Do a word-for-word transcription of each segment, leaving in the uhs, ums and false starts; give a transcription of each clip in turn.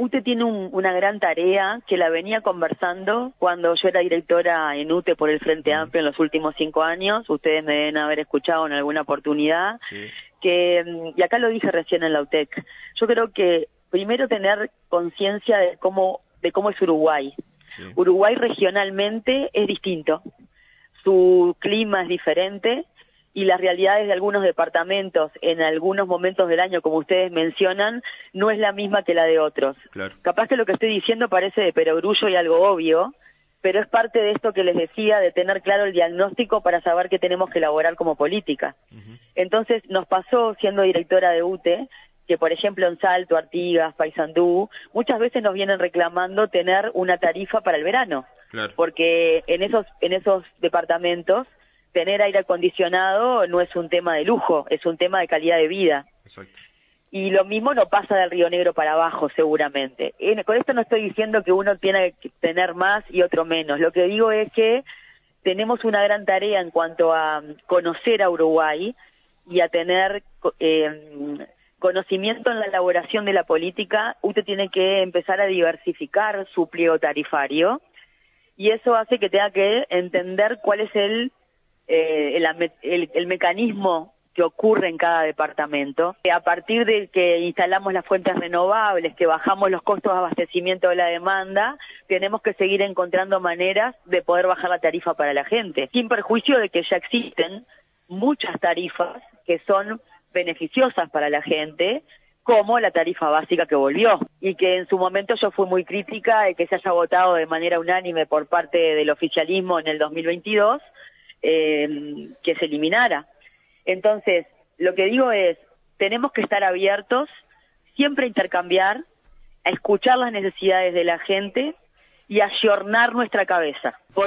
U T E tiene un, una gran tarea que la venía conversando cuando yo era directora en U T E por el Frente Amplio en los últimos cinco años. Ustedes me deben haber escuchado en alguna oportunidad. Sí. Que, y acá lo dije recién en la U T E C, yo creo que primero tener conciencia de cómo, de cómo es Uruguay. Sí. Uruguay regionalmente es distinto, su clima es diferente, y las realidades de algunos departamentos en algunos momentos del año, como ustedes mencionan, no es la misma que la de otros. Claro. Capaz que lo que estoy diciendo parece de perogrullo y algo obvio, pero es parte de esto que les decía, de tener claro el diagnóstico para saber qué tenemos que elaborar como política. Uh-huh. Entonces nos pasó, siendo directora de U T E, que por ejemplo en Salto, Artigas, Paysandú, muchas veces nos vienen reclamando tener una tarifa para el verano. Claro. Porque en esos, en esos departamentos tener aire acondicionado no es un tema de lujo, es un tema de calidad de vida. Exacto. Y lo mismo no pasa del Río Negro para abajo, seguramente. Con esto no estoy diciendo que uno tiene que tener más y otro menos. Lo que digo es que tenemos una gran tarea en cuanto a conocer a Uruguay y a tener eh, conocimiento en la elaboración de la política. U T E tiene que empezar a diversificar su pliego tarifario, y eso hace que tenga que entender cuál es el Eh, el, el, el mecanismo que ocurre en cada departamento. A partir de que instalamos las fuentes renovables, que bajamos los costos de abastecimiento de la demanda, tenemos que seguir encontrando maneras de poder bajar la tarifa para la gente, sin perjuicio de que ya existen muchas tarifas que son beneficiosas para la gente, como la tarifa básica que volvió, y que en su momento yo fui muy crítica de que se haya votado de manera unánime por parte del oficialismo en el dos mil veintidós, Eh, que se eliminara. Entonces, lo que digo es, tenemos que estar abiertos, siempre a intercambiar, a escuchar las necesidades de la gente y a ayornar nuestra cabeza,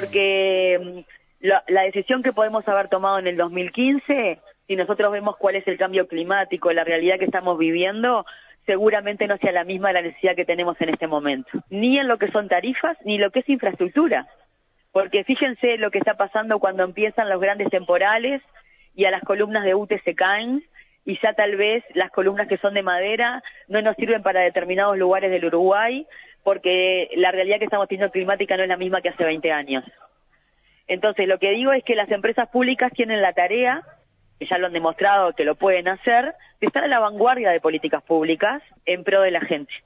porque la, la decisión que podemos haber tomado en el dos mil quince, si nosotros vemos cuál es el cambio climático, la realidad que estamos viviendo, seguramente no sea la misma la necesidad que tenemos en este momento, ni en lo que son tarifas, ni lo que es infraestructura. Porque fíjense lo que está pasando cuando empiezan los grandes temporales y a las columnas de U T E se caen, y ya tal vez las columnas que son de madera no nos sirven para determinados lugares del Uruguay, porque la realidad que estamos teniendo climática no es la misma que hace veinte años. Entonces, lo que digo es que las empresas públicas tienen la tarea, que ya lo han demostrado que lo pueden hacer, de estar a la vanguardia de políticas públicas en pro de la gente.